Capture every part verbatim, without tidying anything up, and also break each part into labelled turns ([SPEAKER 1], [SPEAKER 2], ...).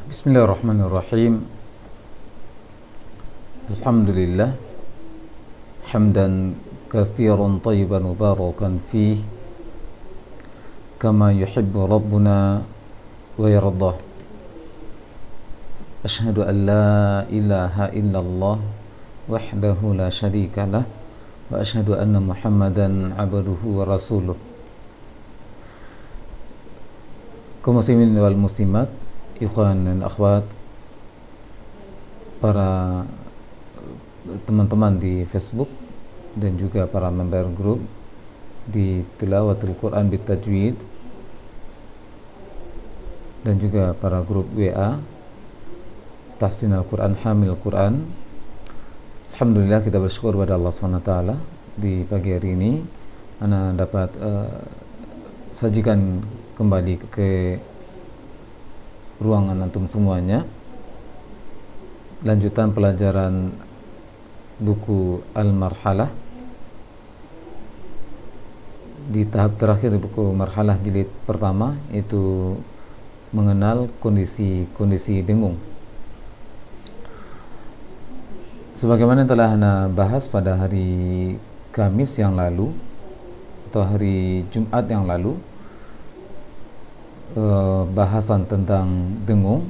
[SPEAKER 1] Bismillahirrahmanirrahim. Alhamdulillah hamdan katsiran tayyiban mubarakan fih kama yuhibbu rabbuna wa yardah. Asyhadu an la ilaha illallah wahdahu la syarika lah wa asyhadu anna Muhammadan abduhu wa rasuluh. Kaum muslimin wal muslimat, ikhwan dan akhwat, para teman-teman di Facebook dan juga para member grup di Tilawatul Quran Bitajwid dan juga para grup W A Tahsin Al-Quran, Hamil Quran. Alhamdulillah, kita bersyukur pada Allah subhanahu wa taala di pagi hari ini ana dapat uh, sajikan kembali ke ruangan antum semuanya lanjutan pelajaran buku Al-Marhalah di tahap terakhir buku Marhalah jilid pertama, yaitu mengenal kondisi-kondisi dengung. Sebagaimana telah anda bahas pada hari Kamis yang lalu atau hari Jumat yang lalu, bahasan tentang dengung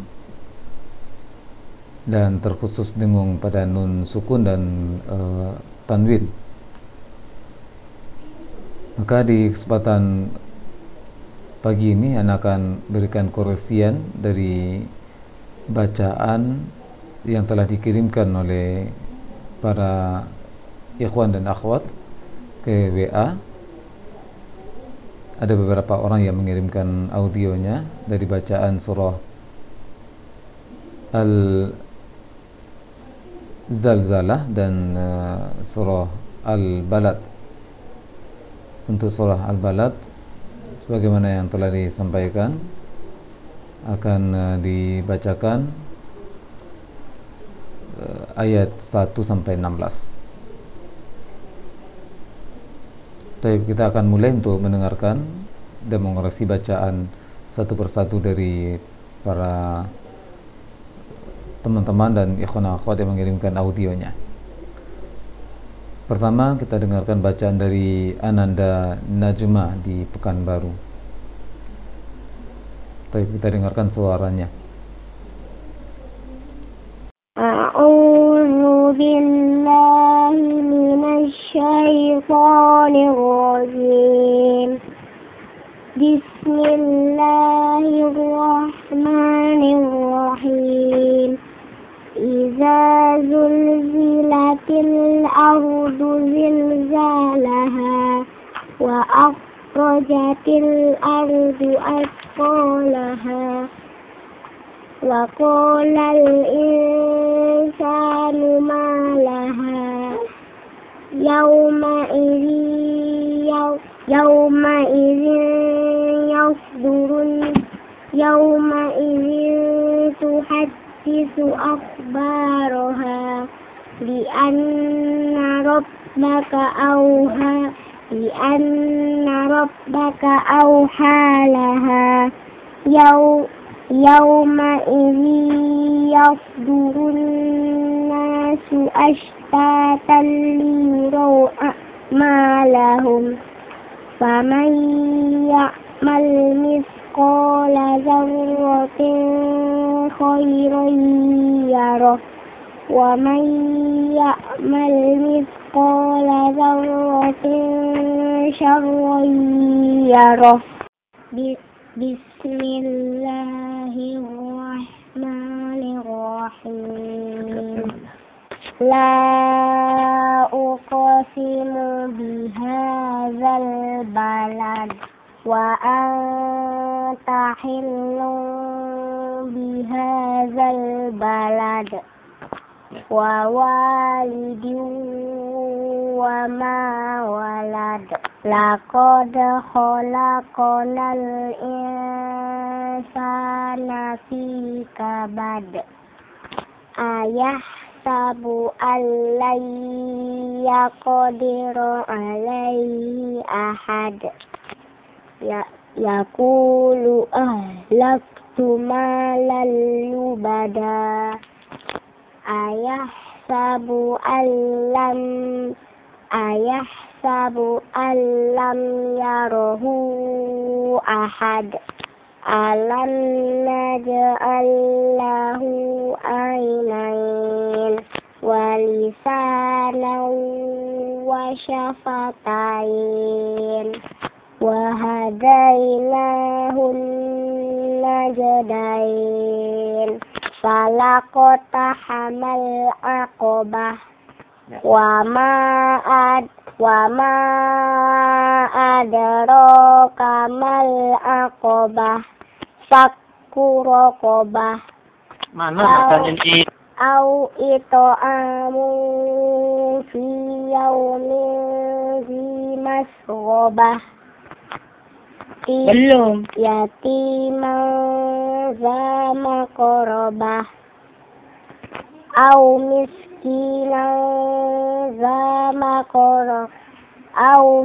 [SPEAKER 1] dan terkhusus dengung pada nun sukun dan uh, tanwin. Maka di kesempatan pagi ini Anda akan berikan koresian dari bacaan yang telah dikirimkan oleh para ikhwan dan akhwat ke W A. Ada beberapa orang yang mengirimkan audionya dari bacaan surah Al-Zalzalah dan uh, surah Al-Balad. Untuk surah Al-Balad, sebagaimana yang telah disampaikan, akan uh, dibacakan uh, ayat satu sampai enam belas. Baik, kita akan mulai untuk mendengarkan dan mengoreksi bacaan satu persatu dari para teman-teman dan ikhwan akhwat yang mengirimkan audionya. Pertama, kita dengarkan bacaan dari Ananda Najma di Pekanbaru. Baik, kita dengarkan suaranya.
[SPEAKER 2] A'udzu billahi minasy syaithanir rajim. Bismillahirrahmanirrahim. Iza zulzilatil ardu zilzalaha wa akhrajatil ardu athqalaha wa qala al-insanu ma laha yawma idhin yawma idhin yasdurun yawma idhin tuhaddisu akhbaraha li anna rabbaka awha li anna rabbaka awha laha yaw yawma idhin yasdurun nasu ashtatan liyuraw a'malahum faman ya'mal mithqala dzarratin khairan yarah wa man ya'mal mithqala dzarratin syarran yarah. Bismillahirrahmanirrahim. La uqsimu bihadzal balad wa anta hillun bihadzal balad wa walidin wa ma walad laqad khalaqnal insana fi kabad ayah sabu allan yaqdiru alaihi ahad ya yaqulu ahlaktu malan lubada ayahsabu allam ayahsabu allam yarahu ahad alam naj'al lahu aynain wa lisanan wa syafatain wa hadainahun najdain falaqata hamal aqobah wa ma ad wa ma adraka mal aqobah fakku raqobah
[SPEAKER 3] Mana bacaan ini?
[SPEAKER 2] au itu amu fi yaumin zi masghobah
[SPEAKER 3] Belum.
[SPEAKER 2] Yatimah za maqrabah au miskinan za maqrabah au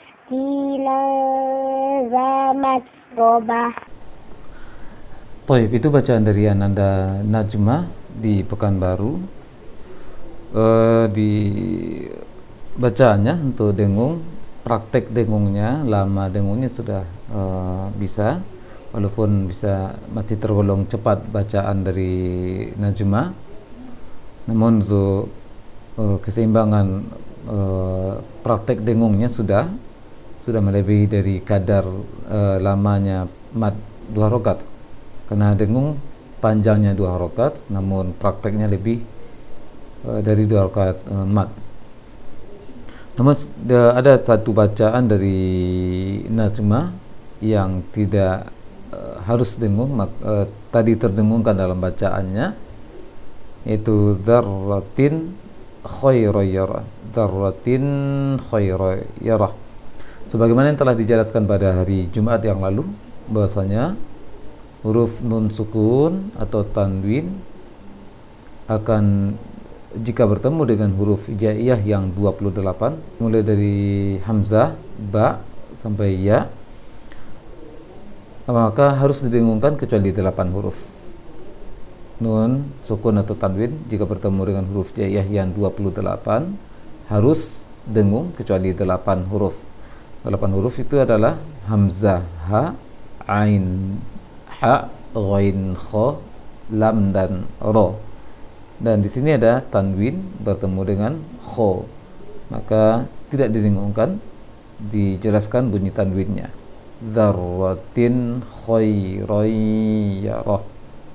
[SPEAKER 2] miskinan za masrobah.
[SPEAKER 1] Taib, itu bacaan dari Ananda Najma di Pekanbaru. E, di bacaannya untuk dengung, praktek dengungnya, lama dengungnya sudah e, bisa, walaupun bisa masih tergolong cepat bacaan dari Najma. Namun untuk e, keseimbangan e, praktek dengungnya sudah sudah melebihi dari kadar e, lamanya mad dua rakaat. Karena dengung panjangnya dua rakaat, namun prakteknya lebih uh, dari dua rakaat uh, mat. Namun uh, ada satu bacaan dari Najma yang tidak uh, harus dengung, mak, uh, tadi terdengungkan dalam bacaannya, yaitu dzarratin khairayarah, dzarratin khairayarah. Sebagaimana yang telah dijelaskan pada hari Jumat yang lalu, bahwasanya huruf nun sukun atau tanwin akan jika bertemu dengan huruf hijaiyah yang dua puluh delapan, mulai dari hamzah, ba sampai ya, maka harus didengungkan kecuali delapan huruf. Nun sukun atau tanwin jika bertemu dengan huruf hijaiyah yang dua puluh delapan harus dengung kecuali delapan huruf. delapan huruf itu adalah hamzah, ha, ain, ha, ghain, kha, lam dan ra. Dan di sini ada tanwin bertemu dengan kha, maka tidak didengungkan, dijelaskan bunyi tanwinnya. Dzarratin khairayarah.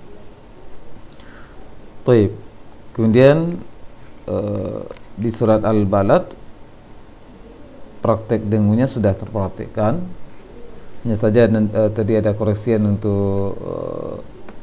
[SPEAKER 1] Baik. Kemudian uh, di surat Al-Balad praktek dengungnya sudah terpraktikkan. Hanya saja uh, tadi ada koreksian untuk uh,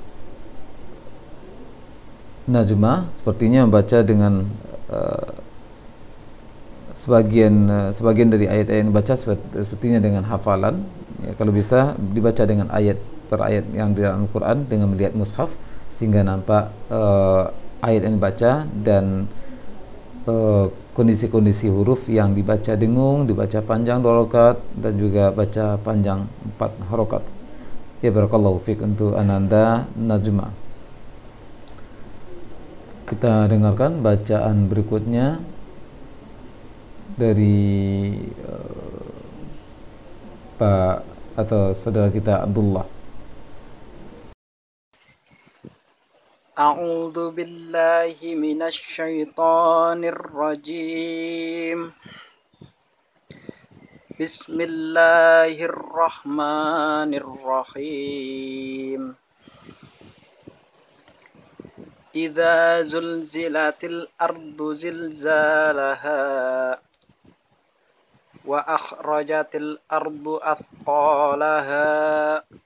[SPEAKER 1] Najma, sepertinya membaca dengan uh, sebagian uh, sebagian dari ayat-ayat yang dibaca sepertinya dengan hafalan. Ya, kalau bisa dibaca dengan ayat per ayat yang di dalam Al-Quran dengan melihat mushaf sehingga nampak uh, ayat yang dibaca dan uh, kondisi-kondisi huruf yang dibaca dengung, dibaca panjang dua rakaat dan juga baca panjang empat rakaat. Ya, barakallahu fiik untuk Ananda Najma. Kita dengarkan bacaan berikutnya dari uh, Pak atau saudara kita Abdullah.
[SPEAKER 4] A'udzu billahi minasy syaithanir rajim. Bismillahirrahmanirrahim. Idza zulzilatil ardu zilzalaha wa akhrajatil ardu athqalaha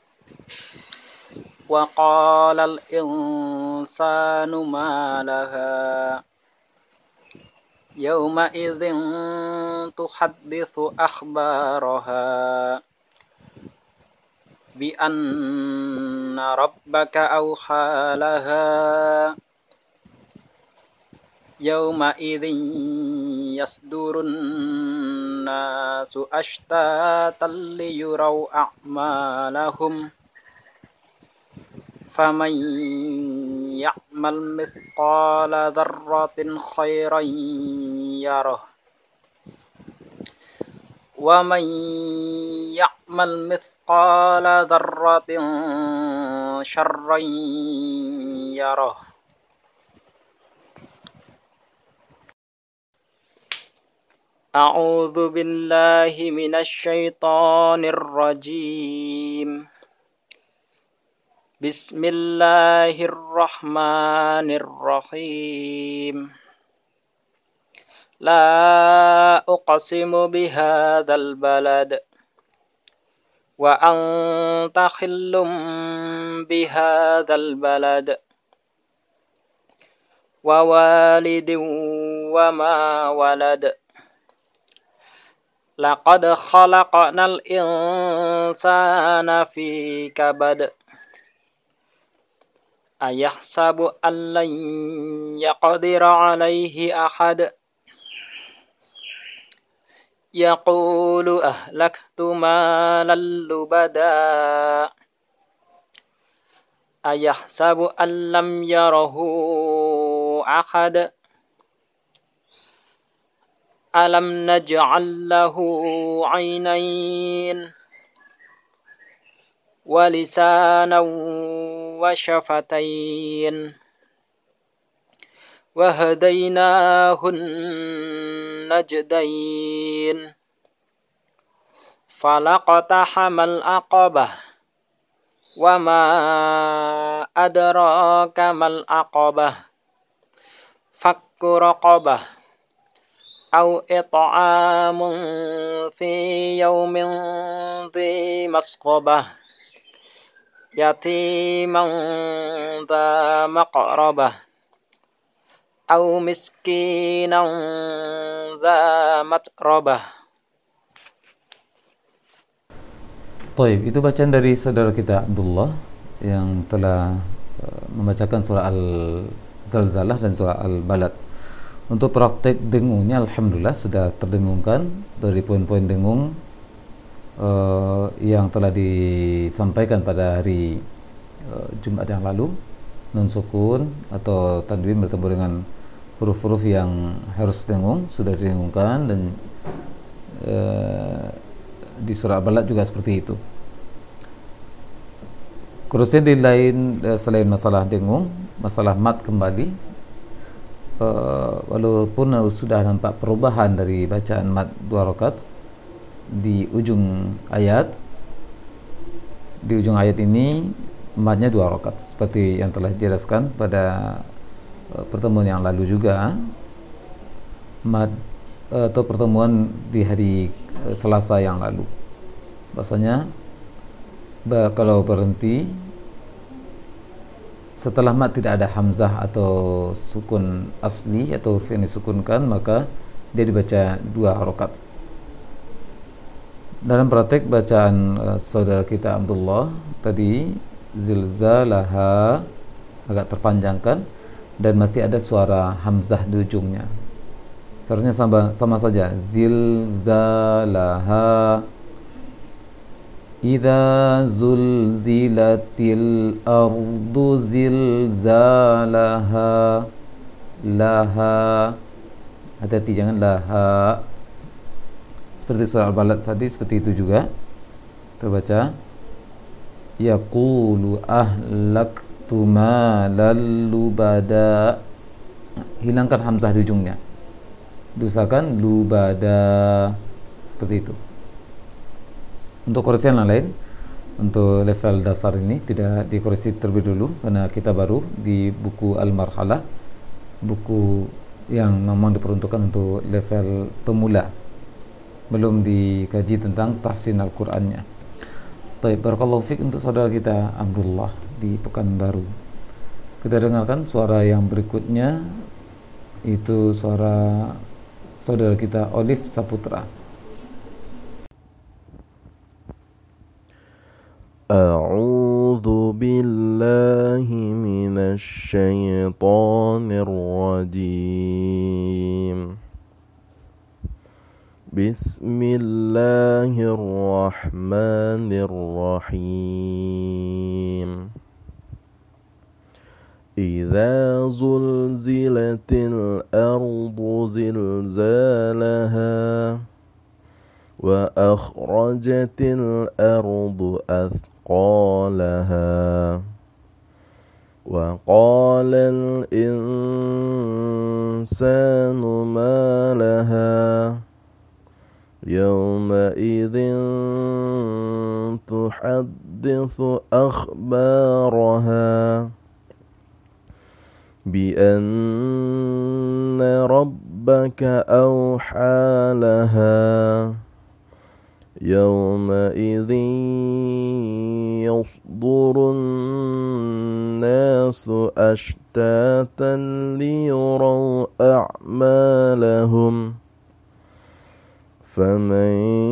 [SPEAKER 4] wa qalal insanu ma laha yawma idzin tuhadditsu akhbaraha bi anna rabbaka awha laha yawma idzin yasdurun nasu ashtatan liyuraw a'malahum فمن يعمل مثقال ذرة خيرا يره ومن يعمل مثقال ذرة شرا يره أعوذ بالله من الشيطان الرجيم بسم الله الرحمن الرحيم لا أقسم بهذا البلد وأنت حل بهذا البلد ووالد وما ولد لقد خلقنا الإنسان في كبد أيحسب أن لن يقدر عليه أحد يقول أهلكت مالا لبدا أيحسب أن لم يره أحد ألم نجعل له عينين ولسانا وشفتين وهديناه النجدين فلاقتحم العقبة وما أدراك ما العقبة فك رقبة أو إطعام في يوم ذي مسغبة يتيما ذا مقربة أو مسكينا ذا متربة.
[SPEAKER 1] Taib, itu bacaan dari saudara kita Abdullah yang telah uh, membacakan surah Al-Zalzalah dan surah Al-Balad. Untuk praktek dengungnya alhamdulillah sudah terdengungkan dari poin-poin dengung uh, yang telah disampaikan pada hari uh, Jumat yang lalu. Nun sukun atau tanwin bertemu dengan huruf-huruf yang harus dengung sudah didengungkan, dan uh, di surah Al-Balad juga seperti itu. Kurusnya di lain uh, selain masalah dengung, masalah mat kembali, uh, walaupun sudah nampak perubahan dari bacaan mat dua rakaat di ujung ayat, di ujung ayat ini matnya dua rakaat seperti yang telah dijelaskan pada uh, pertemuan yang lalu juga, mat uh, atau pertemuan di hari uh, Selasa yang lalu. Bahasanya bah, kalau berhenti setelah mat tidak ada hamzah atau sukun asli atau huruf yang disukunkan, maka dia dibaca dua rakaat. Dalam praktek bacaan uh, saudara kita Abdullah tadi, zilzalaha agak terpanjangkan dan masih ada suara hamzah di ujungnya. Seharusnya sama, sama saja, zilzalaha. Idza zulzilatil ardu zilzalaha. Laha, hati-hati jangan laha. Seperti surah Al-Balad tadi, seperti itu juga terbaca. Yaqulu ahlaktu malal lubada. Hilangkan hamzah di ujungnya, diusahakan lubada, seperti itu. Untuk koreksi yang lain, untuk level dasar ini tidak dikoreksi terlebih dulu karena kita baru di buku Al-Marhalah, buku yang memang diperuntukkan untuk level pemula, belum dikaji tentang tahsin Al-Qur'annya. Baik, barakallahu fiik untuk saudara kita Abdullah di Pekanbaru. Kita dengarkan suara yang berikutnya, itu suara saudara kita Olive Saputra.
[SPEAKER 5] A'udzu billahi minasy syaithanir rajim. Bismillahirrahmanirrahim. إذا زلزلت الأرض زلزالها وأخرجت الأرض أثقالها وقال الإنسان ما لها يومئذ تحدث أخبارها بأن ربك أوحى لها يومئذ يصدر الناس أشتاتا ليروا أعمالهم فمن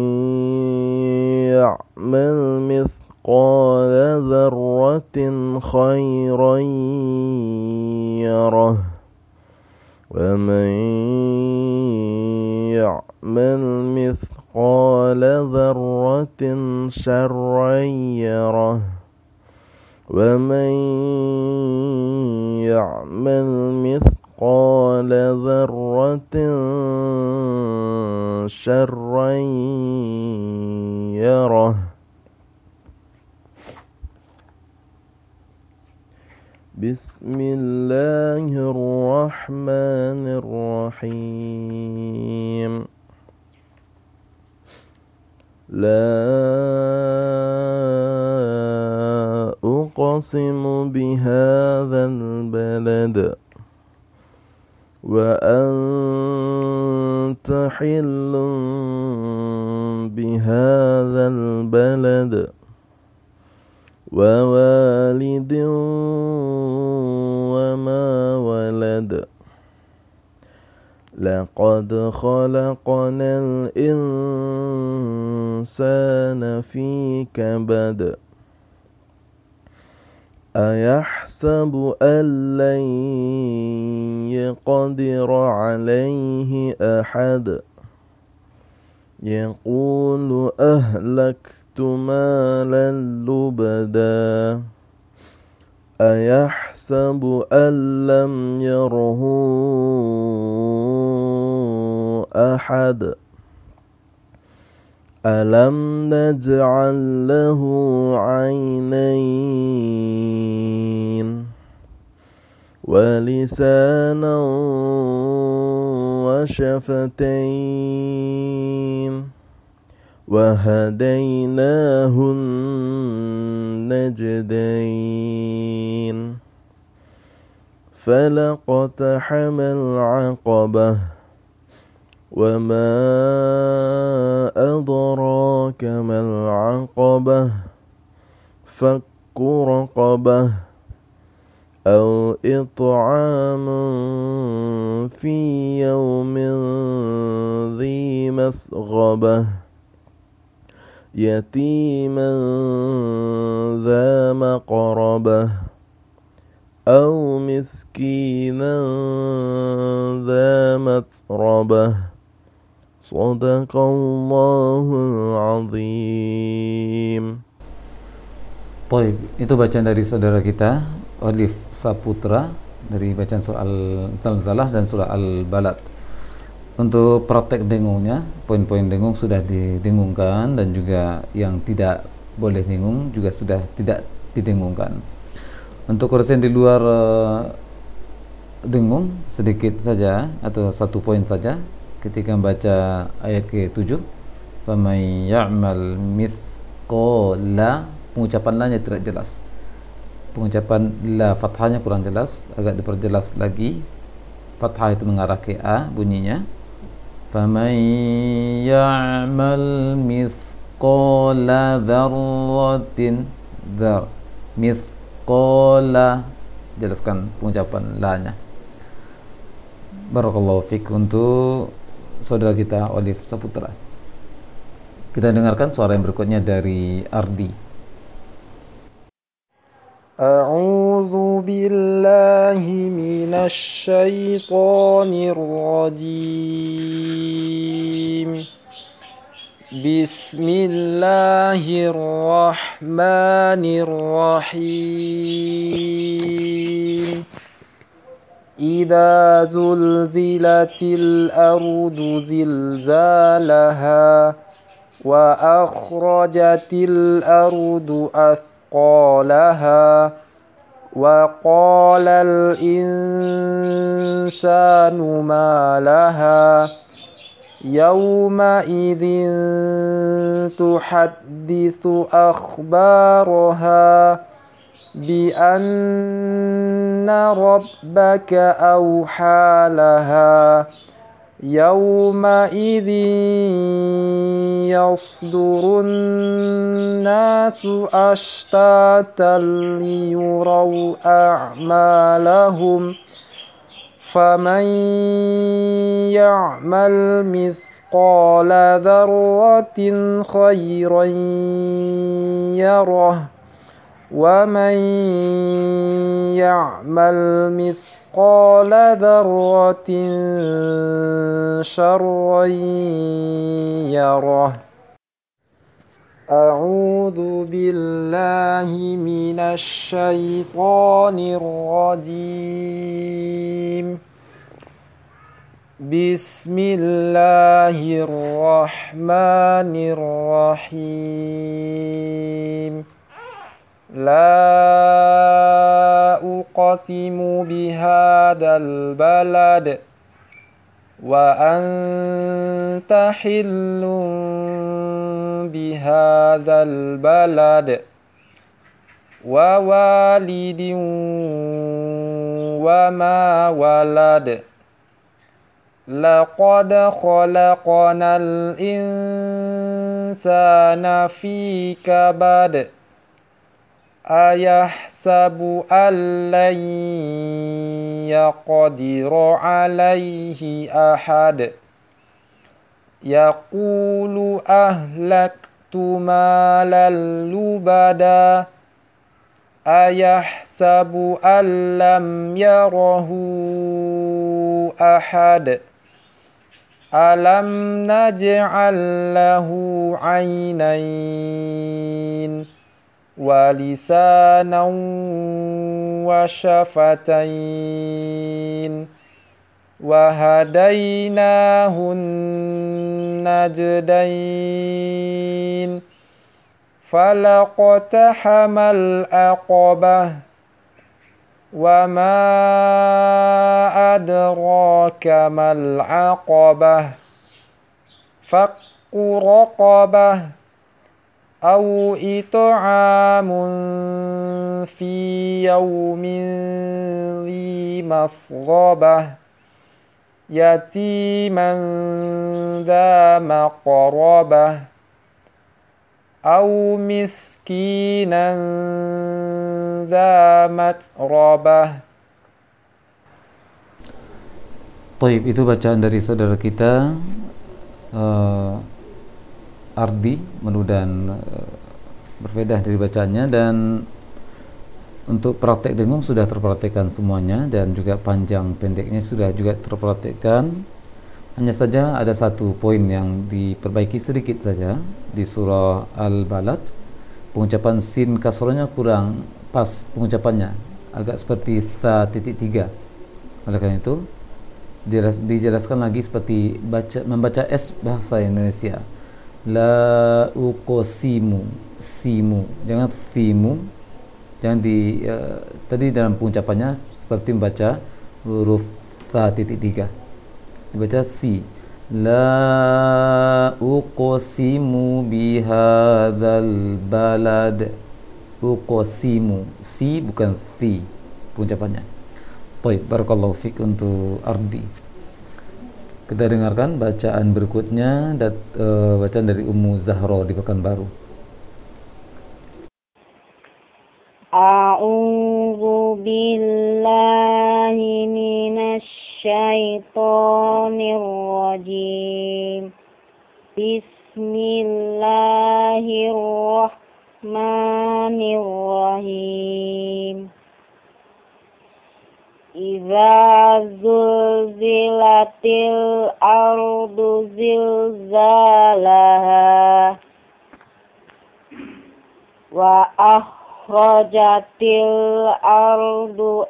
[SPEAKER 5] يعمل مثقال ذرة خيرا يره ومن يعمل مثقال ذرة شرا يره ومن يعمل مثقال ذرة شرا يره بسم الله الرحمن الرحيم لا أقسم بهذا البلد وأنت حل بهذا البلد ووالد وما ولد لقد خلقنا الإنسان في كبد أيحسب أن لن يقدر عليه أحد يقول أهلكت مالا لبدا أيحسب أن لم يره أحد ألم نجعل له عينين ولسانا وشفتين وهديناه النجدين فلاقتحم العقبة وما أدراك ما العقبة فك رقبة أو إطعام في يوم ذي مسغبة يتيما ذا مقربة أو مسكينا ذا متربة صدق الله العظيم.
[SPEAKER 1] Taib, itu bacaan dari saudara kita Olif Saputra dari bacaan surah Al-Zalzalah dan surah Al-Balad. Untuk praktek dengungnya, poin-poin dengung sudah didengungkan dan juga yang tidak boleh dengung juga sudah tidak didengungkan. Untuk kursen di luar uh, dengung sedikit saja atau satu poin saja ketika membaca ayat ke tujuh, faman ya'mal mithqala, pengucapan la-nya tidak jelas. Pengucapan la fathahnya kurang jelas, agak diperjelas lagi. Fathah itu mengarah ke a bunyinya. Faman ya'mal mithqala dzarratin, dzar mithqala, jelaskan pengucapan la-nya. Barakallahu fik untuk saudara kita Olif Saputra. Kita dengarkan suara yang berikutnya dari Ardi.
[SPEAKER 6] A'udzu billahi minasy syaithanir rajim. Bismillahirrahmanirrahim. Idza zulzilatil ardu zilzalaha wa akhrajatil ardu athqalaha wa qalal insanu ma laha yawma idzin tuhadditsu akhbaraha bi anna rabbaka awha laha yawma idzin yasdurun nasu ashtatan liyuraw a'malahum faman ya'mal mithqala dzarratin khairan yarah wa man ya'mal mithqala dzarratin syarran yarah. A'udzu billahi minasy syaithanir rajim. Bismillahirrahmanirrahim. La uqsimu bihadzal balad wa anta hillun bihadzal balad wa walidin wa ma walad laqad khalaqnal insana fi kabad ayahsabu an lan yaqdira alaihi ahad yaqulu ahlaktu malan lubada ayahsabu an lam yarahu ahad alam naj'al lahu 'ainain wa lisanan wa syafatain wa hadainahun najdain falaqtahamal aqabah wa ma adraka mal aqabah fakku raqabah aw it'amun fi yawmin dhi masghabah yatiman dha maqrabah aw miskinan dha matrabah.
[SPEAKER 1] Taib, itu bacaan dari saudara kita uh, Ardi, mudah-mudahan uh, berbeda dari bacaannya, dan untuk praktek dengung sudah terpraktekkan semuanya dan juga panjang pendeknya sudah juga terpraktekkan. Hanya saja ada satu poin yang diperbaiki sedikit saja di surah Al-Balad. Pengucapan sin kasrohnya kurang pas pengucapannya, agak seperti tha titik tiga. Oleh karena itu dijelaskan lagi seperti baca membaca S bahasa Indonesia. La uqsimu, simu, jangan thimu, jangan di uh, tadi dalam pengucapannya seperti membaca huruf tha titik tiga, dibaca si. La uqsimu bihadzal balad, uqsimu, si bukan thi pengucapannya. Baik, barakallahu fik untuk Ardi. Kita dengarkan bacaan berikutnya, dat, uh, bacaan dari Ummu Zahra di Pekanbaru.
[SPEAKER 2] A'udzu billahi minasy syaitonir rajim. Bismillahirrahmanirrahim. Idza zulzilatil zulzilatil ardu zilzalaha wa akhrajatil ardu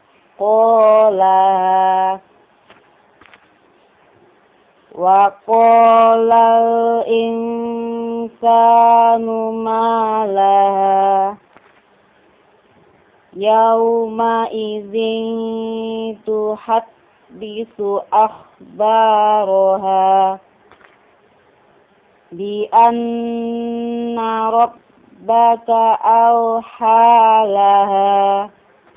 [SPEAKER 2] athqalaha wa qala insanu ma laha yauma idzin tuhaddisu akhbaraha bi anna rabbaka awhalaha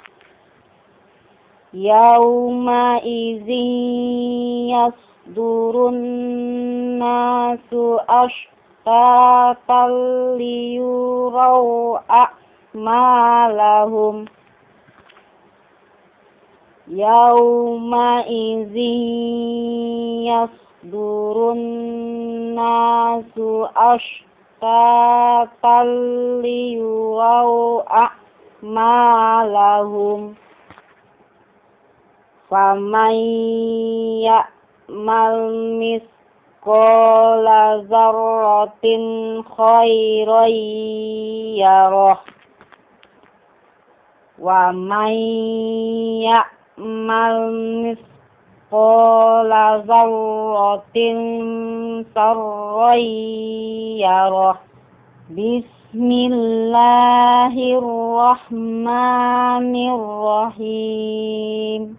[SPEAKER 2] yauma idzin yasdurun nasu ashtatan liyuraw a'malahum yauma idzin yasdurun nasu ashtatan liyuraw a'malahum faman ya'mal mithqala dzarratin khairan yarah wa man ya'mal mithqala dzarratin sarran yarah. Bismillahirrahmanirrahim.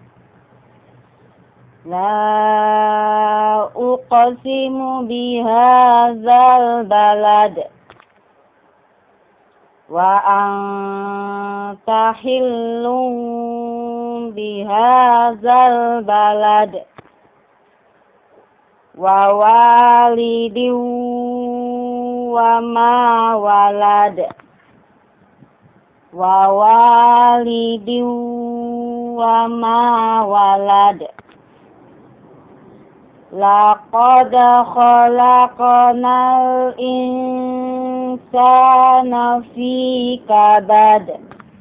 [SPEAKER 2] La uqsimu bihadzal balad wa anta hillun bihadzal balad wa walidin wa ma walad wa walidin wa ma walad laqad khalaqnal insana fi kabad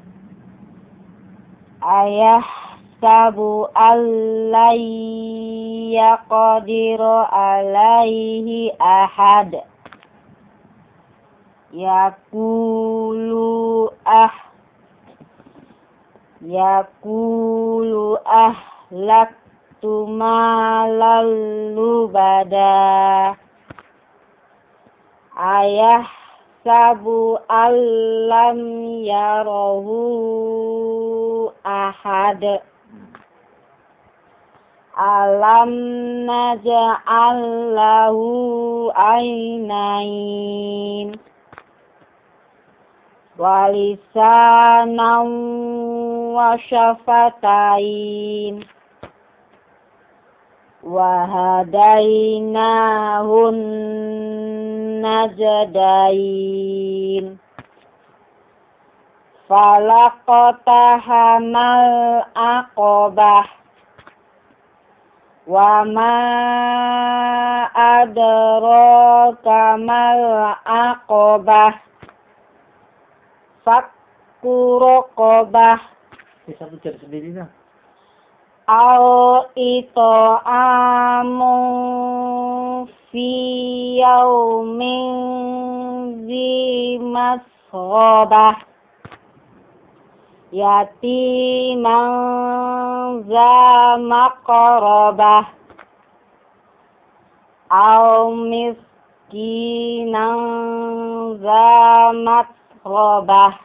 [SPEAKER 2] ayahsabu allan yaqdiru alaihi ahad yaqulu ah yaqulu ahlak malan lubada ayah sabu alam yarahu ahad alam naj'al lahu ainain wa lisanan wa syafatain wa hadainahun najdain falaqtahamal aqabah wa ma adraka mal aqabah fakku raqabah.
[SPEAKER 3] Bisa belajar sendiri lah.
[SPEAKER 2] Au ito amu fi yaumin zi masghobah yatiman za maqrabah au miskinan za matrobah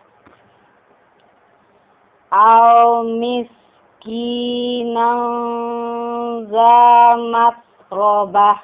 [SPEAKER 2] au mis Kinang zamat robah.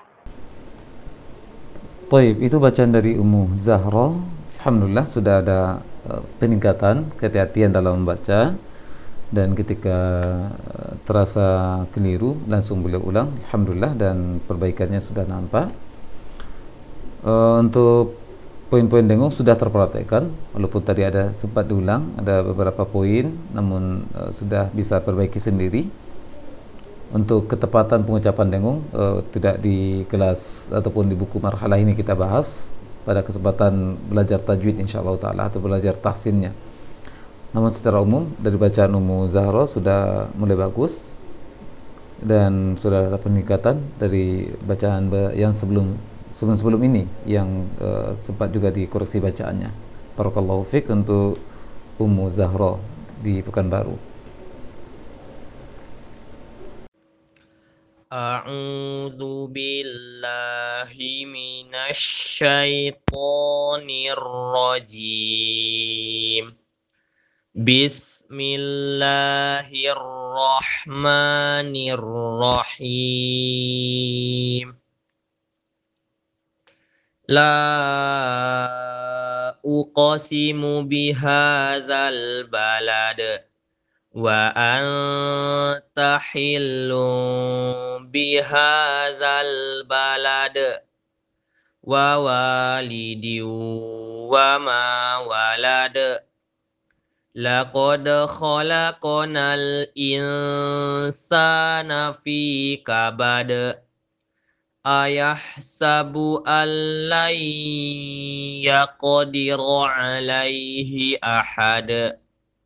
[SPEAKER 1] Taib, itu bacaan dari Ummu Zahra. Alhamdulillah sudah ada uh, peningkatan kehati-hatian dalam membaca, dan ketika uh, terasa keliru langsung boleh ulang. Alhamdulillah, dan perbaikannya sudah nampak. Uh, untuk poin-poin dengung sudah terpraktekkan, walaupun tadi ada sempat diulang, ada beberapa poin, namun uh, sudah bisa perbaiki sendiri. Untuk ketepatan pengucapan dengung uh, tidak di kelas ataupun di buku marhalah ini kita bahas pada kesempatan belajar tajwid insyaallah taala atau belajar tahsinnya. Namun secara umum dari bacaan Ummu Zahra sudah mulai bagus. dan sudah ada peningkatan dari bacaan yang sebelum sebelum sebelum ini yang uh, sempat juga dikoreksi bacaannya. Barakallahu fiik untuk Ummu Zahra di Pekanbaru.
[SPEAKER 7] A'udzu billahi minasy syaithanir rajim. Bismillahirrahmanirrahim. La uqsimu bihadzal balad wa anta hillum bihadzal balad wa walidin wa ma walad. Laqad khalaqnal insana fi kabad. Ayahsabu an yaqdiru alaihi ahad.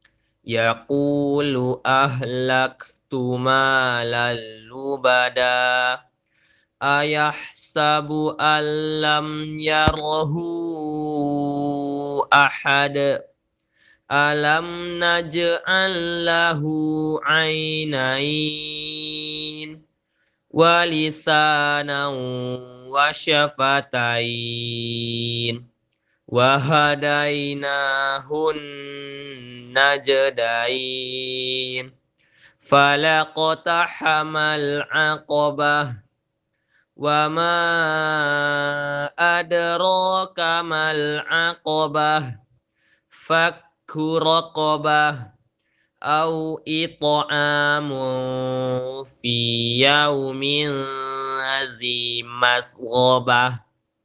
[SPEAKER 7] Yaqulu ahlaktu malan lubada. Ayahsabu an lam yarhu ahad. Alam naj'al lahu aynain wa lisanan wa syafatain wa hadainahun najdain falaqtahamal aqabah wa ma adraka mal aqabah fak raqabah au it'amun fi yaumin dzi masghobah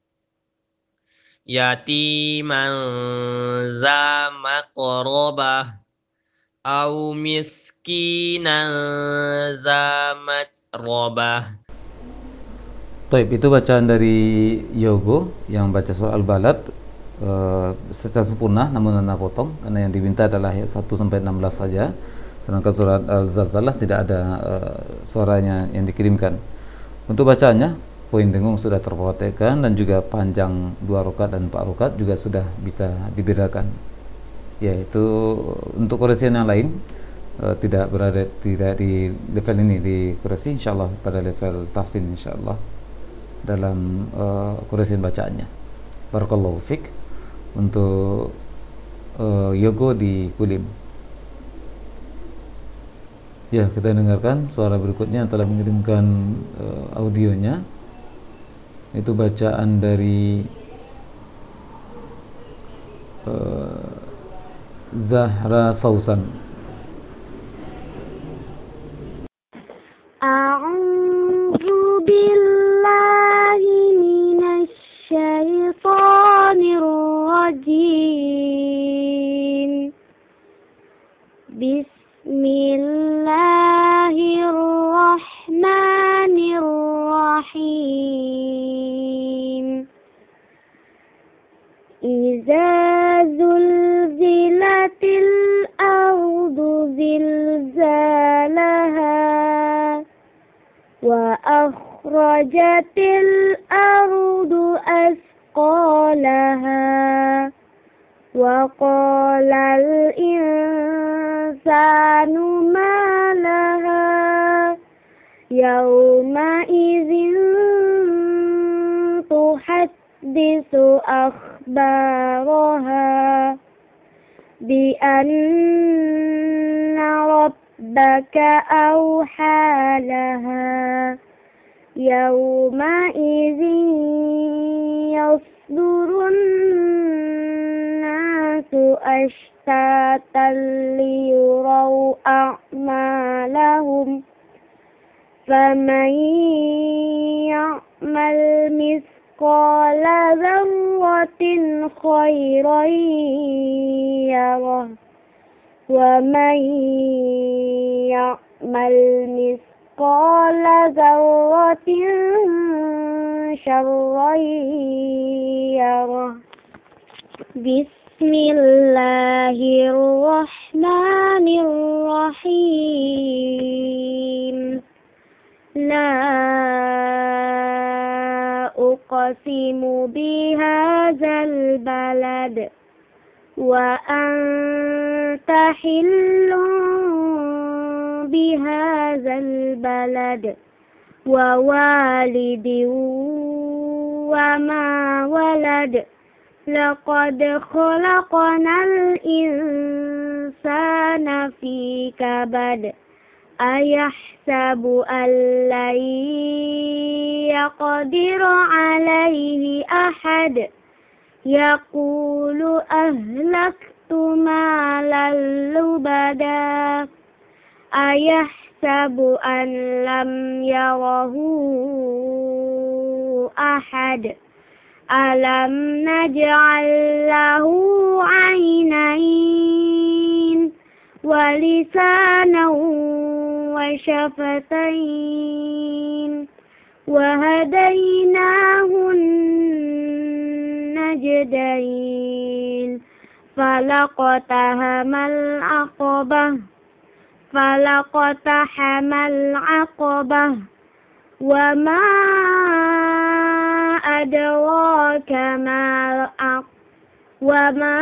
[SPEAKER 7] yatiman dza maqrabah au miskinan dza matrabah.
[SPEAKER 1] Baik, itu bacaan dari Yogo yang baca surah Al-Balad Uh, secara sempurna, namun anda potong karena yang diminta adalah ayat satu sampai enam belas saja, sedangkan surat Al-Zalzalah tidak ada uh, suaranya yang dikirimkan. Untuk bacaannya, poin dengung sudah terpraktekkan dan juga panjang dua rakaat dan empat rakaat juga sudah bisa dibedakan. Yaitu untuk koreksian yang lain uh, tidak berada tidak di level ini dikoreksi, insyaallah pada level tahsin insyaallah dalam uh, koreksian bacaannya. Barakallahu fiik untuk uh, Yogo di Kulim. Ya, kita dengarkan suara berikutnya yang telah mengirimkan uh, audionya. Itu bacaan dari uh, Zahra Sausan.
[SPEAKER 2] A'udzu billahi minasy syaitonir rajim. Bismillahirrahmanirrahim. Iza zulzilatil ardu zilzalaha wa akhrajatil ardu asqalaha wa qalal insanu ma laha yawma idzin tuhaddisu akhbaraha bi anna rabbaka awhalaha yawma idzin yasdurun nasu ashtatan liyuraw a'malahum faman ya'mal misqala dzarratin khairan yarah wa man ya'mal misqala dzarratin syarran yarah. Bismillahirrahmanirrahim. لا أقسم بهذا البلد وأنت حل بهذا البلد ووالد وما ولد لقد خلقنا الإنسان في كبد أيحسب أن لن يقدر عليه أحد يقول أهلكت مالا لبدا أيحسب أن لم يره أحد ألم نجعل له عينين ولسانا وشفتين وهديناه النجدين فلاقتحم العقبة فلاقتحم العقبة وما أدراك ما العقبة وما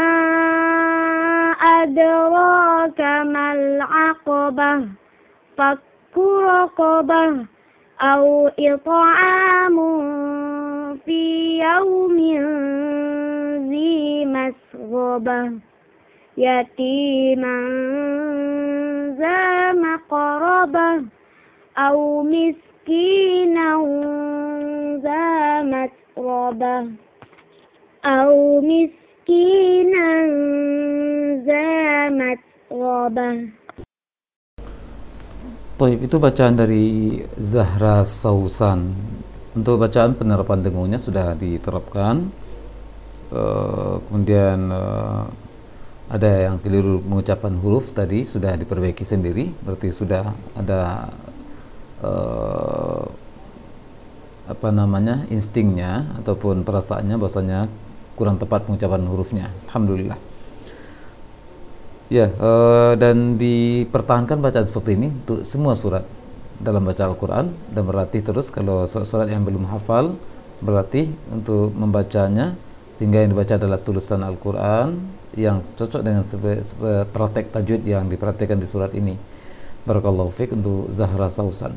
[SPEAKER 2] أدراك ما العقبة فك رقبة أو إطعام في يوم ذي مسغبة يتيما ذا مقربة أو مسكينا ذا متربة أو مسكينا ذا متربة.
[SPEAKER 1] Taib, itu bacaan dari Zahra Sausan. Untuk bacaan penerapan dengungnya sudah diterapkan. Uh, kemudian uh, ada yang keliru mengucapkan huruf tadi sudah diperbaiki sendiri, berarti sudah ada uh, apa namanya instingnya ataupun perasaannya bahwasanya kurang tepat pengucapan hurufnya. Alhamdulillah. Ya, uh, dan dipertahankan bacaan seperti ini untuk semua surat dalam baca Al-Quran, dan berlatih terus. Kalau surat-surat yang belum hafal, berlatih untuk membacanya sehingga yang dibaca adalah tulisan Al-Quran yang cocok dengan praktek tajwid yang diperhatikan di surat ini. Barakallahu fiik untuk Zahra Sausan.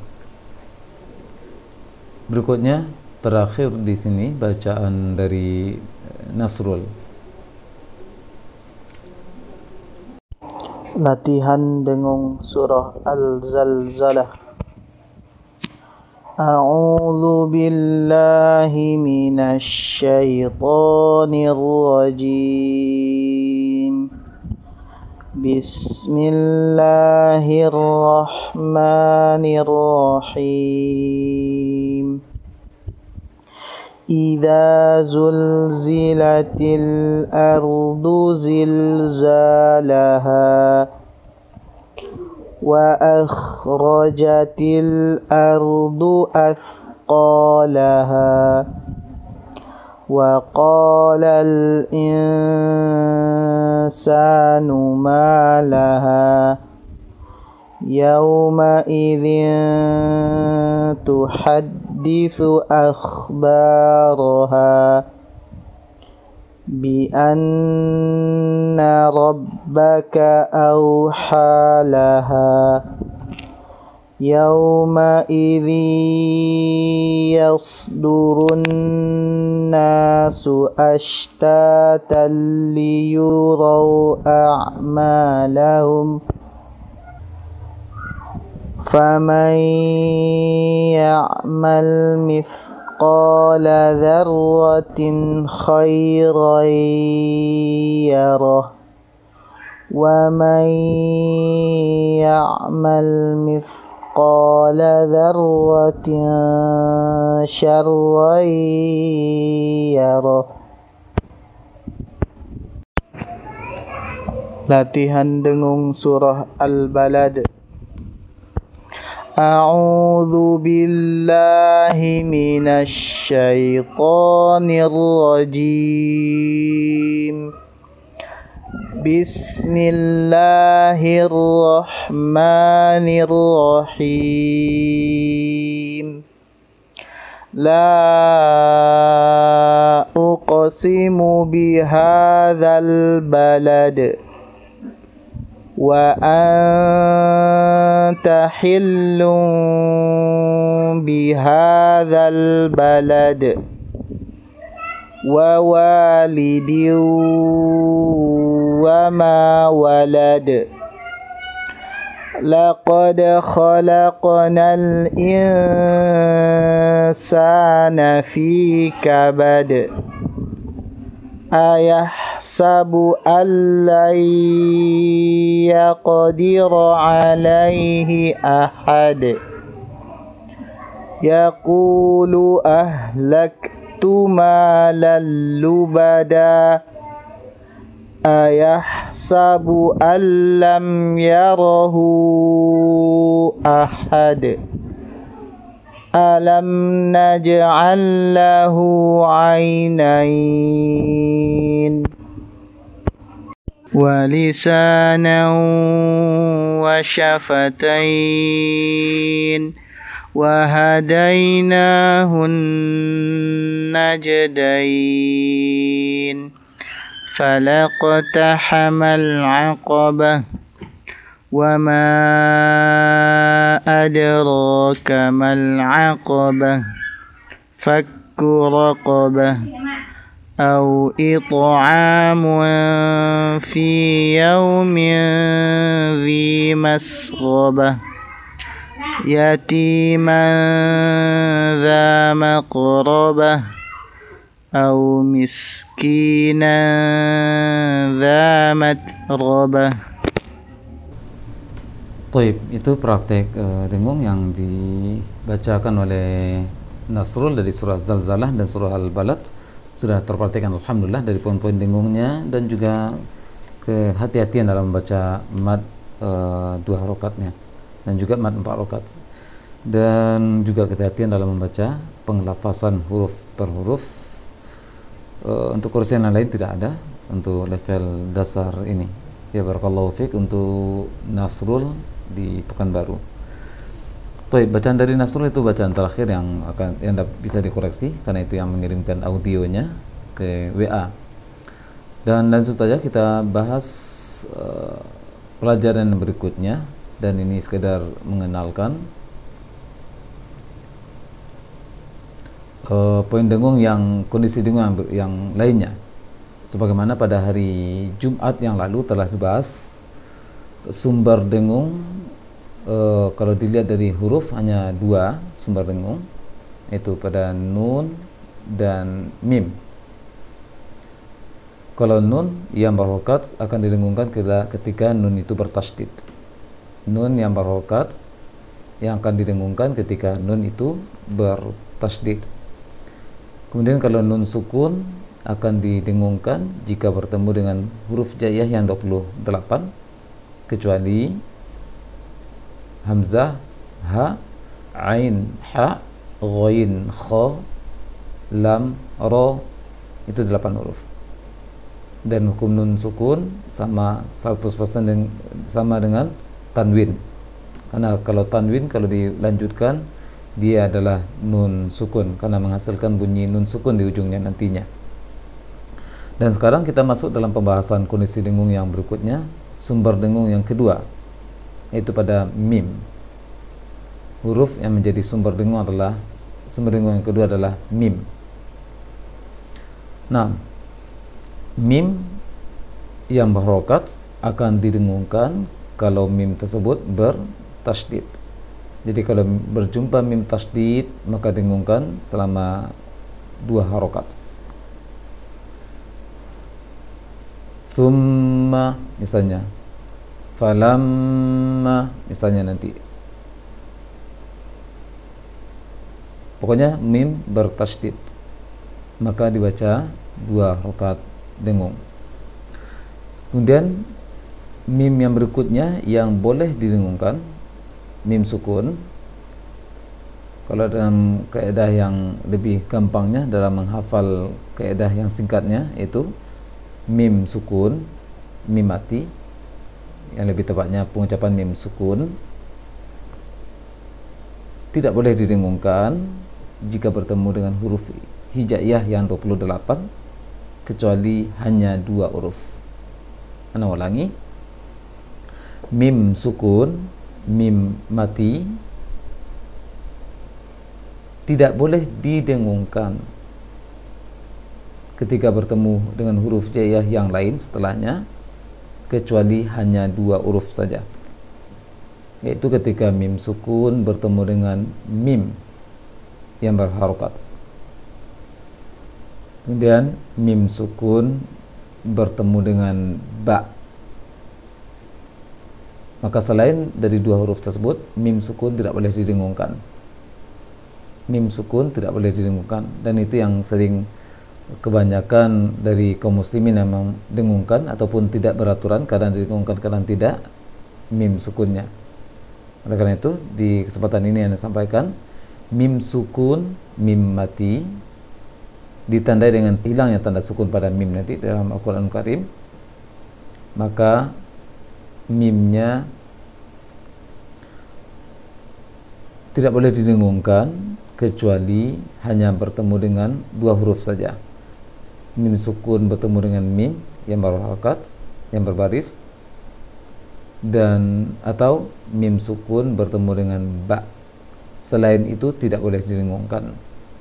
[SPEAKER 1] Berikutnya terakhir di sini bacaan dari Nasrul.
[SPEAKER 8] Latihan dengung surah Al-Zalzalah. A'udzu billahi minasy syaithanir rajim. Bismillahirrahmanirrahim. Idza zulzilatil ardu zilzalaha wa akhrajatil ardu athqalaha wa qalal insanu ma laha yawma idzin tuhadditsu akhbaraha bi anna rabbaka awha laha yawma idzi yasdurun nasu ashtatan liyuraw a'malahum faman ya'mal mithqala dzarratin khairan yarah wa man ya'mal mithqala dzarratin syarran yarah. Latihan dengung surah Al-Balad. A'udzu billahi minasy syaithanir rajim. Bismillahirrahmanirrahim. La uqsimu bihadzal balad wa anta hillun bihadzal balad wa walidin wa ma walad. Laqad khalaqnal insana fi kabad. Ayahsabu an lan yaqdira alaihi ahad. Yaqulu ahlaktu malan lubada. Ayahsabu an lam yarahu ahad. Alam naj'al lahu 'ainain wa lisanan wa syafatain wa hadainahun najdain. Falaqtahamal 'aqabah wa ma adraka mal 'aqabah. Fakku raqabah aw it'amun fi yawmin dhi masrabah yatiman dha maqrabah aw miskinan dha matrabah.
[SPEAKER 1] Taib, itu praktek uh, dengung yang dibacakan oleh Nasrul dari surah Zalzalah dan surah Al-Balad. Sudah terpraktekkan alhamdulillah dari poin-poin dengungnya dan juga kehati-hatian dalam membaca mad uh, dua rakaatnya dan juga mad empat rakaat, dan juga kehati-hatian dalam membaca penglafasan huruf per huruf. Uh, untuk kursus yang lain tidak ada untuk level dasar ini. Ya barakallahu fiik untuk Nasrul di Pekanbaru. Baik, bacaan dari Nasrul itu bacaan terakhir yang akan yang bisa dikoreksi karena itu yang mengirimkan audionya ke W A. Dan langsung saja kita bahas uh, pelajaran berikutnya, dan ini sekedar mengenalkan uh, poin dengung yang kondisi dengung yang, yang lainnya. Sebagaimana pada hari Jumat yang lalu telah dibahas sumber dengung. E, kalau dilihat dari huruf hanya dua sumber dengung, yaitu pada nun dan mim. Kalau nun yang berharokat akan didengungkan ketika nun itu bertasydid. Nun yang berharokat yang akan didengungkan ketika nun itu bertasydid. Kemudian kalau nun sukun akan didengungkan jika bertemu dengan huruf jaiyah yang dua puluh delapan, kecuali hamzah, ha, ain, ha, ghain, kha, lam, ra, itu delapan huruf. Dan hukum nun sukun sama seratus persen dengan, sama dengan tanwin. Karena kalau tanwin kalau dilanjutkan dia adalah nun sukun karena menghasilkan bunyi nun sukun di ujungnya nantinya. Dan sekarang kita masuk dalam pembahasan kondisi dengung yang berikutnya, sumber dengung yang kedua, yaitu pada mim. Huruf yang menjadi sumber dengung adalah sumber dengung yang kedua adalah mim. Nah, mim yang berharokat akan didengungkan kalau mim tersebut bertasydid. Jadi kalau berjumpa mim tasydid maka dengungkan selama dua harokat. Thumma misalnya, falamma misalnya nanti. Pokoknya mim bertasydid maka dibaca dua rakaat dengung. Kemudian mim yang berikutnya yang boleh didengungkan, mim sukun. Kalau dalam kaedah yang lebih gampangnya dalam menghafal kaedah yang singkatnya, itu mim sukun mim mati, yang lebih tepatnya pengucapan mim sukun, tidak boleh didengungkan jika bertemu dengan huruf hijaiyah yang dua puluh delapan kecuali hanya dua huruf. Ana ulangi, mim sukun, mim mati tidak boleh didengungkan ketika bertemu dengan huruf hijaiyah yang lain setelahnya kecuali hanya dua huruf saja, yaitu ketika mim sukun bertemu dengan mim yang berharokat, kemudian mim sukun bertemu dengan ba, maka selain dari dua huruf tersebut mim sukun tidak boleh didengungkan. Mim sukun tidak boleh didengungkan, dan itu yang sering kebanyakan dari kaum muslimin yang mendengungkan ataupun tidak beraturan, kadang didengungkan kadang tidak mim sukunnya. Oleh karena itu di kesempatan ini yang saya sampaikan, mim sukun, mim mati ditandai dengan hilangnya tanda sukun pada mim nanti dalam Al-Quran Karim, maka mimnya tidak boleh didengungkan kecuali hanya bertemu dengan dua huruf saja. Mim sukun bertemu dengan mim yang berharakat, yang berbaris, dan atau mim sukun bertemu dengan ba. Selain itu tidak boleh didengungkan.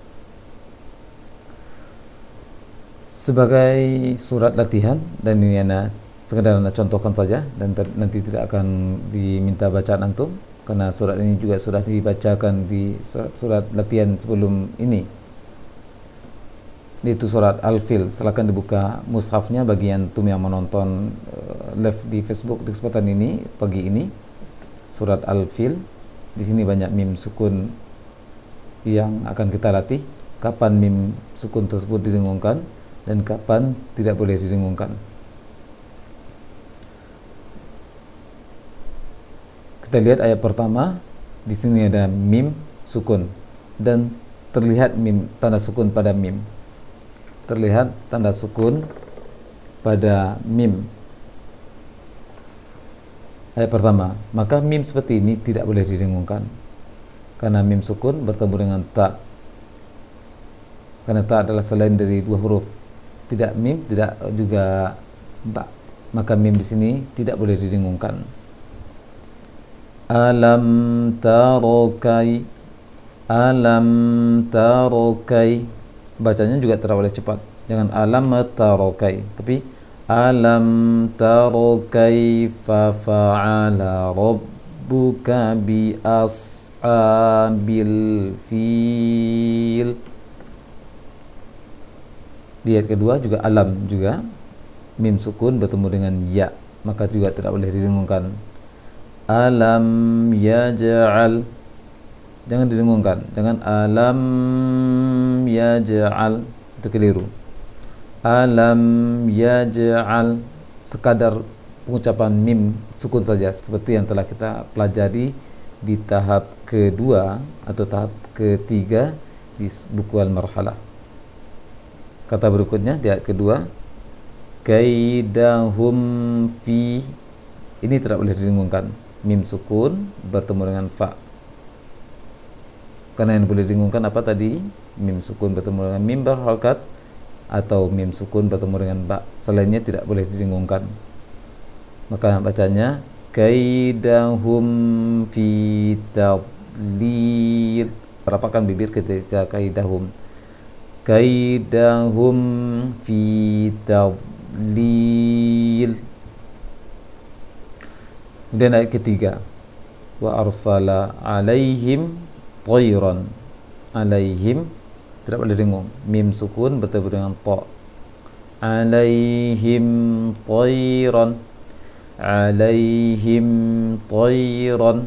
[SPEAKER 1] Sebagai surat latihan, dan ini ana sekedar anda contohkan saja, dan ter- nanti tidak akan diminta bacaan antum karena surat ini juga sudah dibacakan di surat-surat latihan sebelum ini, yaitu surat Al-Fil. Silakan dibuka mushafnya bagi antum yang menonton uh, live di Facebook di kesempatan ini pagi ini. Surat Al-Fil, di sini banyak mim sukun yang akan kita latih, kapan mim sukun tersebut didengungkan dan kapan tidak boleh didengungkan. Kita lihat ayat pertama, di sini ada mim sukun dan terlihat mim tanda sukun pada mim. Terlihat tanda sukun pada mim. Ayat pertama, maka mim seperti ini tidak boleh didengungkan karena mim sukun bertemu dengan ta. Karena ta adalah selain dari dua huruf, tidak mim, tidak juga ba. Maka mim di sini tidak boleh didengungkan. Alam tarokai, alam tarokai, bacanya juga tidak boleh cepat, jangan alam tarokai, tapi alam tarokai fa fa'ala rabbuka bi ashabil fil. Di ayat kedua juga alam juga mim sukun bertemu dengan ya, maka juga tidak boleh didengungkan. Alam yaj'al, jangan didengungkan, jangan alam yaj'al, itu keliru. Alam yaj'al, sekadar pengucapan mim sukun saja seperti yang telah kita pelajari di tahap kedua atau tahap ketiga di buku Al-Marhalah. Kata berikutnya di ayat kedua, kaidahum fi, ini tidak boleh didengungkan, mim sukun bertemu dengan fa. Karena yang boleh didengungkan apa tadi? Mim sukun bertemu dengan mim berharakat atau mim sukun bertemu dengan ba. Selainnya tidak boleh didengungkan. Maka bacanya kaidahum fi tadlil. Rapatkan bibir ketika kaidahum. Kaidahum fi tadlil. Kemudian ayat ketiga, wa arsala alaihim tayran. Alaihim tidak boleh dengung, mim sukun bertemu dengan ta. Alaihim tayran, alaihim tayran,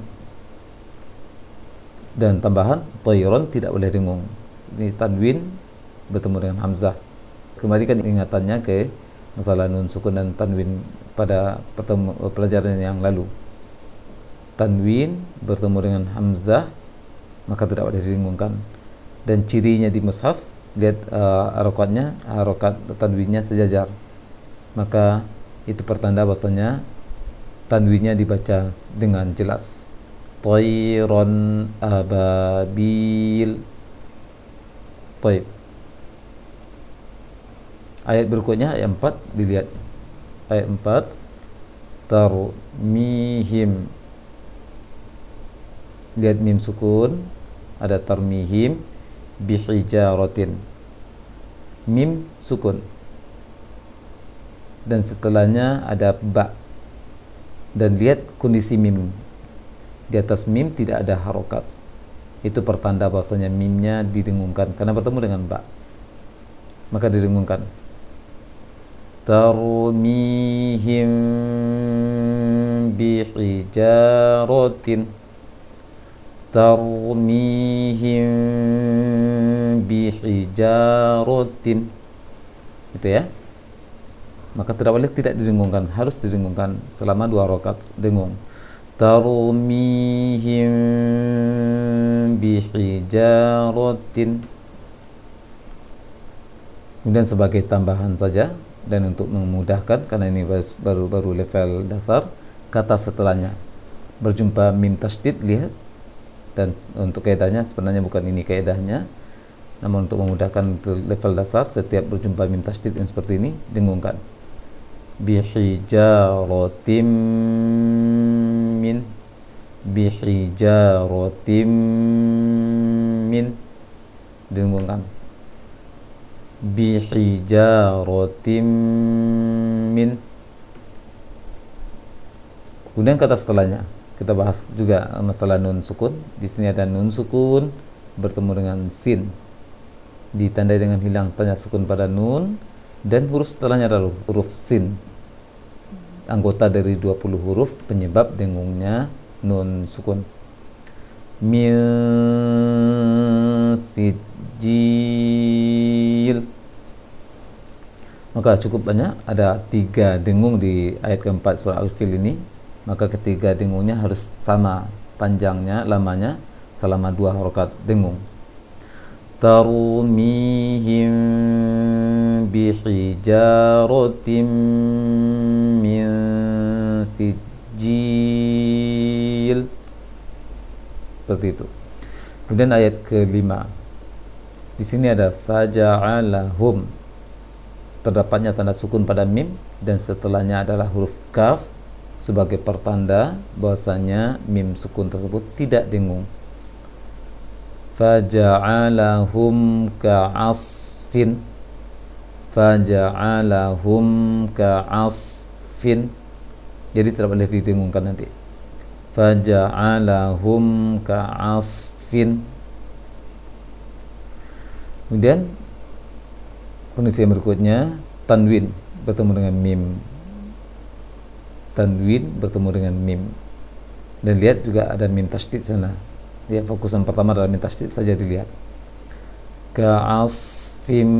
[SPEAKER 1] dan tambahan tayran tidak boleh dengung. Ini tanwin bertemu dengan hamzah. Kembalikan ingatannya ke masalah nun sukun dan tanwin pada pertemu, pelajaran yang lalu. Tanwin bertemu dengan hamzah maka tidak boleh didengungkan, dan cirinya di mushaf lihat uh, harokatnya, harokat tanwinnya sejajar, maka Itu pertanda bahwasanya tanwinnya dibaca dengan jelas. Tayron ababil. Baik. Ayat berikutnya ayat empat dilihat. Ayat empat, tarmihim. Lihat mim sukun, ada tarmihim bihijaratin. Mim sukun. Dan setelahnya ada ba. Dan lihat kondisi mim. Di atas mim tidak ada harokat. Itu pertanda bahwasanya mimnya didengungkan karena bertemu dengan ba. Maka didengungkan. Tarmihim bihijaratin. Tarmihim bihijaratin. Itu ya. Maka tidak boleh tidak didengungkan, harus didengungkan selama dua rakaat dengung. Tarmihim bihijaratin. Kemudian sebagai tambahan saja dan untuk memudahkan, karena ini baru baru level dasar, kata setelahnya berjumpa mim tasydid, lihat. Dan untuk kaidahnya sebenarnya bukan ini kaidahnya, namun untuk memudahkan untuk level dasar, setiap berjumpa mim tasydid yang seperti ini dengungkan. Bihijaratim min, bihijaratim min, dengungkan. Bihijaratim min. Kemudian kata setelahnya kita bahas juga masalah nun sukun. Di sini ada nun sukun bertemu dengan sin, ditandai dengan hilang tanda sukun pada nun, dan huruf setelahnya adalah huruf sin, anggota dari dua puluh huruf penyebab dengungnya nun sukun. Min sijil. Maka cukup banyak, ada tiga dengung di ayat keempat surah Al-Fil ini. Maka ketiga dengungnya harus sama panjangnya, lamanya selama dua rakaat dengung. Tarmihim bihijaratim min sijil. Seperti itu. Kemudian ayat kelima. Di sini ada faja'alahum. Terdapatnya tanda sukun pada mim dan setelahnya adalah huruf kaf sebagai pertanda bahwasanya mim sukun tersebut tidak dengung. Faja'alahum ka'asfin. Faja'alahum ka'asfin. Jadi tidak boleh didengungkan nanti. Faja'alahum ka'asfin. Kemudian kondisi yang berikutnya, tanwin bertemu dengan mim. Tanwin bertemu dengan mim. Dan lihat juga ada mim tasydid sana. Lihat fokusan pertama adalah mim tasydid saja dilihat. Ka'asfim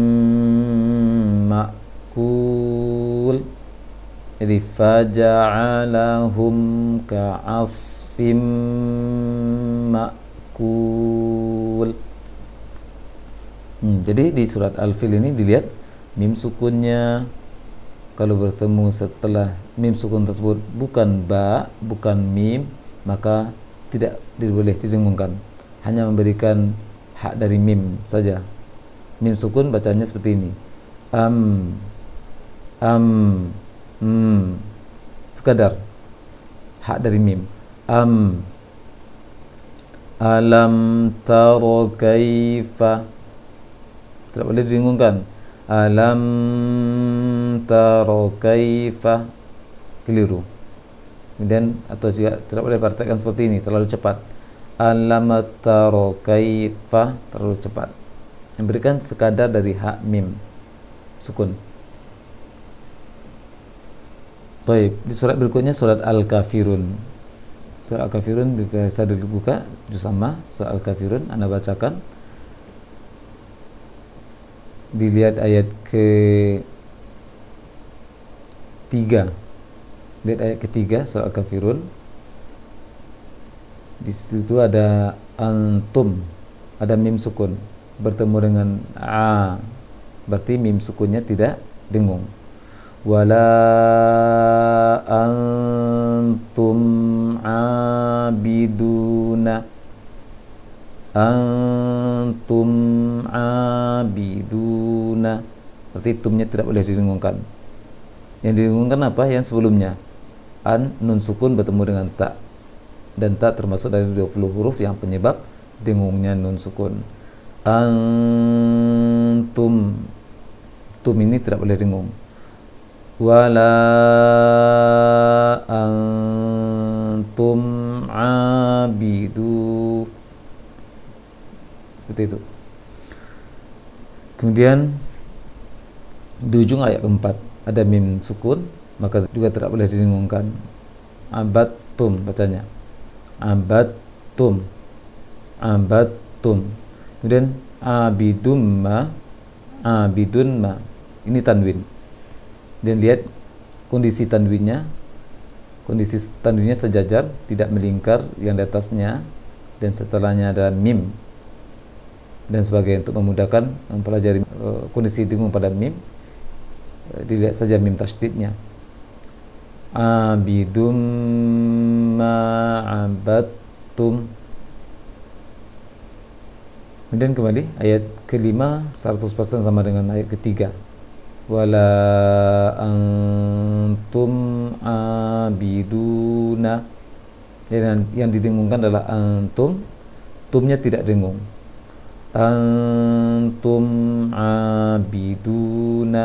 [SPEAKER 1] ma'kul. Jadi faja'alahum ka'asfim ma'kul. Hmm, jadi di surat Al-Fil ini dilihat mim sukunnya kalau bertemu setelah mim sukun tersebut bukan ba, bukan mim, maka tidak boleh didengungkan, hanya memberikan hak dari mim saja. Mim sukun bacanya seperti ini, am, am, hmm, sekadar hak dari mim. Am, alam taro kaifa, tidak boleh didengungkan. Alam taro kaifa, keliru. Kemudian atau juga tidak boleh praktekkan seperti ini, terlalu cepat. Alam taro kaifa, terlalu cepat. Memberikan sekadar dari hak mim sukun. Baik, di surat berikutnya surat Al-Kafirun. Surat Al-Kafirun bisa dibuka sama surat Al-Kafirun, Anda bacakan. Dilihat ayat ke tiga. Lihat ayat ketiga surat Al-Kafirun. Di situ ada antum, ada mim sukun bertemu dengan a, berarti mim sukunnya tidak dengung. wala antum abiduna, antum abiduna, berarti tumnya tidak boleh didengungkan. Yang didengungkan apa? Yang sebelumnya, an nun sukun bertemu dengan ta, dan ta termasuk dari dua puluh huruf yang penyebab dengungnya nun sukun. Antum, tum ini tidak boleh dengung. Wala antum abidu, seperti itu. Kemudian di ujung ayat keempat ada mim sukun, maka juga tidak boleh didengungkan. Abattum bacanya, abattum, abattum. Kemudian abidum ma, abidun ma, ini tanwin. Dan lihat kondisi tanwinnya, kondisi tanwinnya sejajar, tidak melingkar yang di atasnya dan setelahnya ada mim dan sebagainya, untuk memudahkan mempelajari uh, kondisi dengung pada mim. Uh, dilihat saja mim tasydidnya. Abidum ma'abattum. Kemudian kembali ayat kelima seratus persen sama dengan ayat ketiga. Wala antum abiduna. Dan yang didengungkan adalah antum, tumnya tidak dengung. Antum abiduna.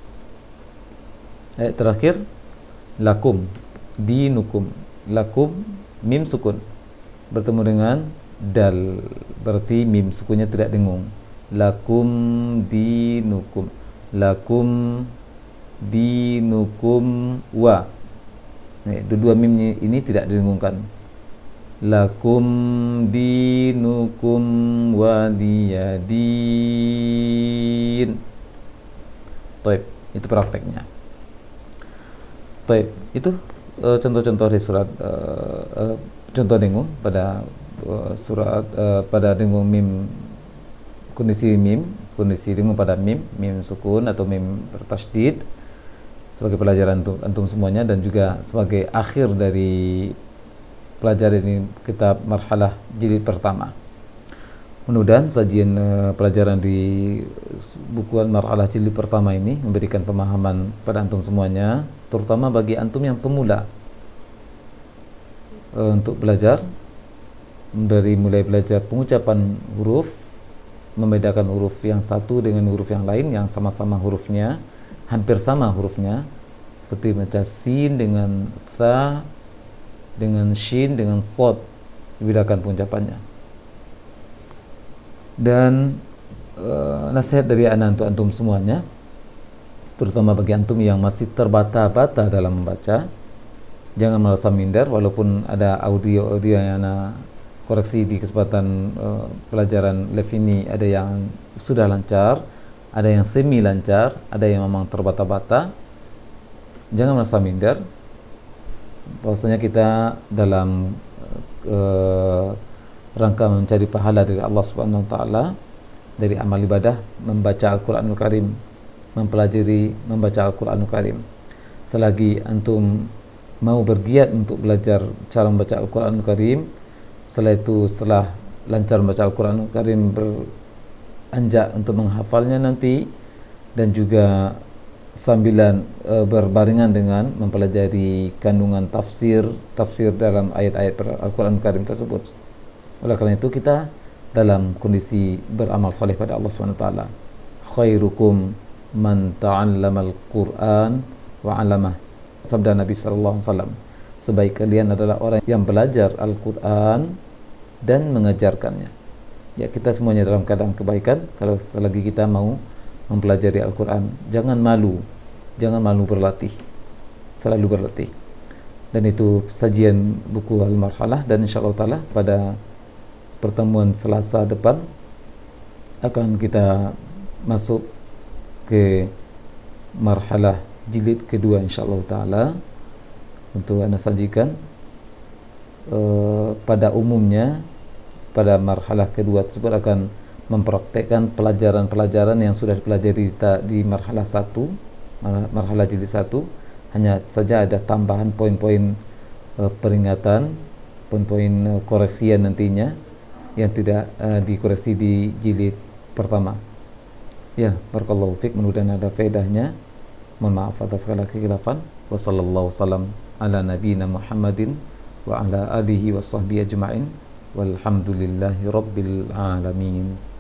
[SPEAKER 1] Ayat terakhir lakum dinukum, lakum mim sukun bertemu dengan dal, berarti mim sukunnya tidak dengung. Lakum dinukum, lakum dinukum wa. Nih, dua mim ini tidak didengungkan. Lakum dinukum waliyadin. Taib, itu prakteknya. Taib, itu uh, contoh-contoh dari surat uh, uh, contoh dengung pada uh, surat uh, pada dengung mim, kondisi mim, kondisi dengung pada mim, mim sukun atau mim bertasydid, sebagai pelajaran untuk antum semuanya, dan juga sebagai akhir dari pelajaran ini kitab marhalah jilid pertama. Mudah-mudahan sajian uh, pelajaran di buku marhalah jilid pertama ini memberikan pemahaman pada antum semuanya, terutama bagi antum yang pemula uh, untuk belajar, dari mulai belajar pengucapan huruf, membedakan huruf yang satu dengan huruf yang lain yang sama-sama hurufnya hampir sama hurufnya, seperti baca sin dengan tha, dengan shin, dengan sod, dibedakan pengucapannya. Dan uh, nasihat dari anak untuk antum semuanya, terutama bagi antum yang masih terbata-bata dalam membaca, jangan merasa minder walaupun ada audio-audio yang anak koreksi di kesempatan uh, pelajaran live ini, ada yang sudah lancar, ada yang semi lancar, ada yang memang terbata-bata. Jangan merasa minder, bahwasanya kita dalam uh, rangka mencari pahala dari Allah Subhanahu wa taala dari amal ibadah membaca Al-Qur'anul Karim, mempelajari membaca Al-Qur'anul Karim. Selagi antum mau bergiat untuk belajar cara membaca Al-Qur'anul Karim, setelah itu setelah lancar membaca Al-Qur'anul Karim, beranjak untuk menghafalnya nanti, dan juga sambilan e, berbarengan dengan mempelajari kandungan tafsir tafsir dalam ayat-ayat Al-Qur'anul Karim tersebut. Oleh karena itu kita dalam kondisi beramal saleh pada Allah Subhanahu wa taala. Khairukum man ta'allamal Qur'an wa 'allamah. Sabda Nabi sallallahu alaihi wasallam, sebaik kalian adalah orang yang belajar Al-Qur'an dan mengajarkannya. Ya, kita semuanya dalam keadaan kebaikan kalau selagi kita mau mempelajari Al-Qur'an. Jangan malu, jangan malu berlatih, selalu berlatih. Dan itu sajian buku Al-Marhalah, dan insyaallah taala pada pertemuan Selasa depan akan kita masuk ke marhalah jilid kedua insyaallah taala. Untuk anda sajikan uh, pada umumnya pada marhalah kedua tersebut akan mempraktekkan pelajaran-pelajaran yang sudah dipelajari di, di marhalah satu, marhalah jilid satu, hanya saja ada tambahan poin-poin uh, peringatan, poin-poin uh, koreksian nantinya yang tidak uh, dikoreksi di jilid pertama. Ya, barakallahu fiik, mudah-mudahan ada faedahnya. Mohon maaf atas segala kekhilafan. Wassallallahu wasallam ala nabiyina Muhammadin wa ala alihi wa sahbihi ajma'in walhamdulillahi rabbil alamin.